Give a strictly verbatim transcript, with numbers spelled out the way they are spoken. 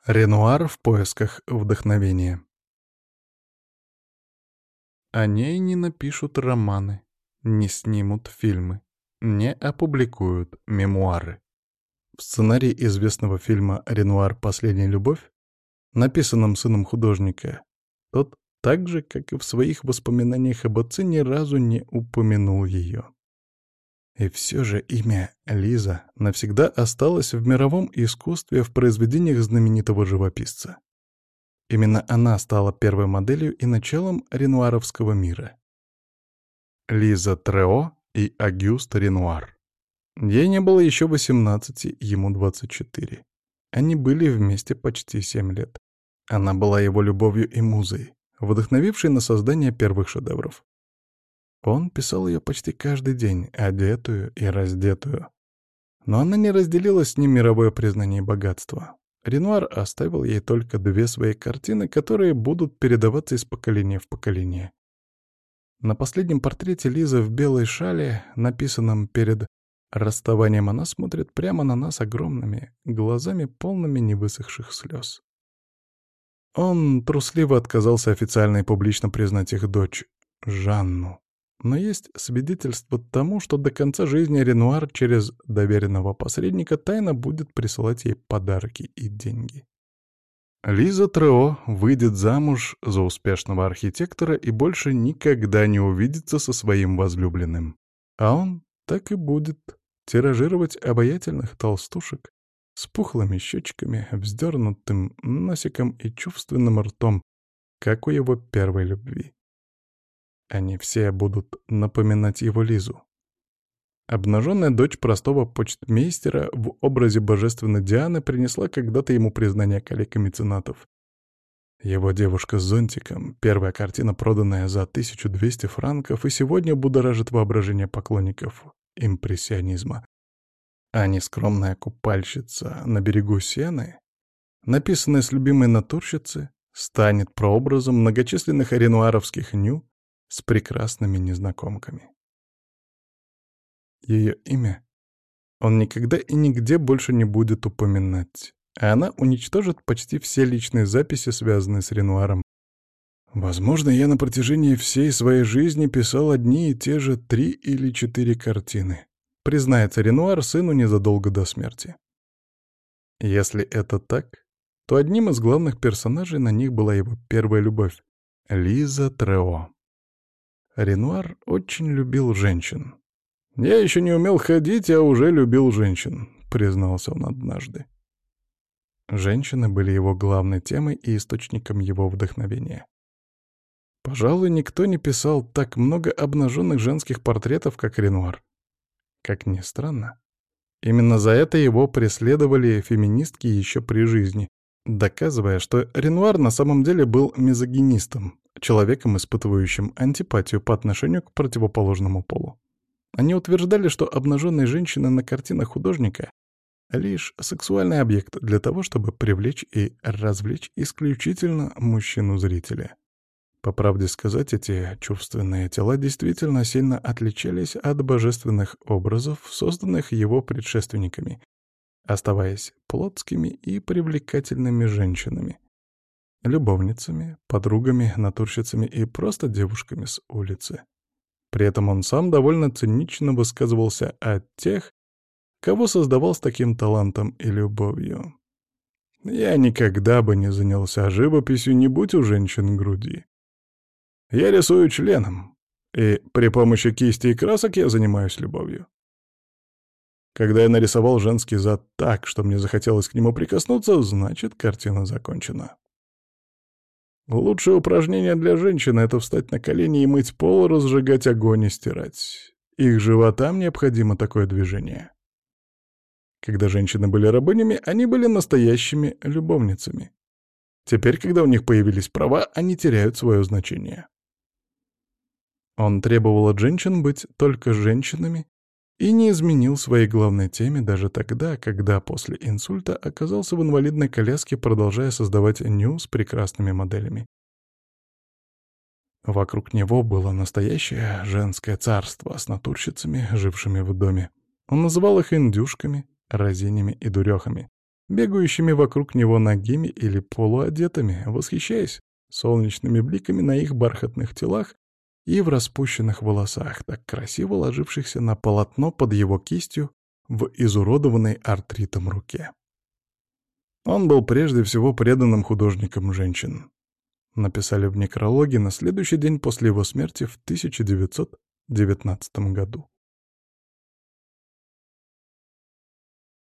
Ренуар в поисках вдохновения. О ней не напишут романы, не снимут фильмы, не опубликуют мемуары. В сценарии известного фильма «Ренуар. Последняя любовь», написанном сыном художника, тот, так же, как и в своих воспоминаниях об отце, ни разу не упомянул ее. И все же имя Лиза навсегда осталось в мировом искусстве в произведениях знаменитого живописца. Именно она стала первой моделью и началом ренуаровского мира. Лиза Трео и Агюст Ренуар. Ей не было еще восемнадцати, ему двадцать четыре. Они были вместе почти семь лет. Она была его любовью и музой, вдохновившей на создание первых шедевров. Он писал ее почти каждый день, одетую и раздетую. Но она не разделила с ним мировое признание и богатство. Ренуар оставил ей только две свои картины, которые будут передаваться из поколения в поколение. На последнем портрете Лиза в белой шале, написанном перед расставанием, она смотрит прямо на нас огромными глазами, полными невысохших слез. Он трусливо отказался официально и публично признать их дочь, Жанну. Но есть свидетельство тому, что до конца жизни Ренуар через доверенного посредника тайно будет присылать ей подарки и деньги. Лиза Трео выйдет замуж за успешного архитектора и больше никогда не увидится со своим возлюбленным. А он так и будет тиражировать обаятельных толстушек с пухлыми щечками, вздернутым носиком и чувственным ртом, как у его первой любви. Они все будут напоминать его Лизу. Обнаженная дочь простого почтмейстера в образе божественной Дианы принесла когда-то ему признание коллег и меценатов. Его девушка с зонтиком, первая картина, проданная за тысячу двести франков, и сегодня будоражит воображение поклонников импрессионизма. А нескромная купальщица на берегу Сены, написанная с любимой натурщицы, станет прообразом многочисленных ренуаровских ню с прекрасными незнакомками. Ее имя он никогда и нигде больше не будет упоминать, а она уничтожит почти все личные записи, связанные с Ренуаром. Возможно, я на протяжении всей своей жизни писал одни и те же три или четыре картины, признается Ренуар сыну незадолго до смерти. Если это так, то одним из главных персонажей на них была его первая любовь — Лиза Трео. Ренуар очень любил женщин. «Я еще не умел ходить, а уже любил женщин», — признался он однажды. Женщины были его главной темой и источником его вдохновения. Пожалуй, никто не писал так много обнаженных женских портретов, как Ренуар. Как ни странно, именно за это его преследовали феминистки еще при жизни, доказывая, что Ренуар на самом деле был мизогинистом, человеком, испытывающим антипатию по отношению к противоположному полу. Они утверждали, что обнаженные женщины на картинах художника — лишь сексуальный объект для того, чтобы привлечь и развлечь исключительно мужчину-зрителя. По правде сказать, эти чувственные тела действительно сильно отличались от божественных образов, созданных его предшественниками, оставаясь плотскими и привлекательными женщинами, любовницами, подругами, натурщицами и просто девушками с улицы. При этом он сам довольно цинично высказывался о тех, кого создавал с таким талантом и любовью. «Я никогда бы не занялся живописью, не будь у женщин груди. Я рисую членом, и при помощи кисти и красок я занимаюсь любовью. Когда я нарисовал женский зад так, что мне захотелось к нему прикоснуться, значит, картина закончена. Лучшее упражнение для женщины — это встать на колени и мыть пол, разжигать огонь и стирать. Их животам необходимо такое движение. Когда женщины были рабынями, они были настоящими любовницами. Теперь, когда у них появились права, они теряют свое значение». Он требовал от женщин быть только женщинами и не изменил своей главной теме даже тогда, когда после инсульта оказался в инвалидной коляске, продолжая создавать ню с прекрасными моделями. Вокруг него было настоящее женское царство с натурщицами, жившими в доме. Он называл их индюшками, разинями и дурехами. бегающими вокруг него нагими или полуодетыми, восхищаясь солнечными бликами на их бархатных телах и в распущенных волосах, так красиво ложившихся на полотно под его кистью в изуродованной артритом руке. Он был прежде всего преданным художником женщин. Написали в некрологе на следующий день после его смерти в тысяча девятьсот девятнадцатом году.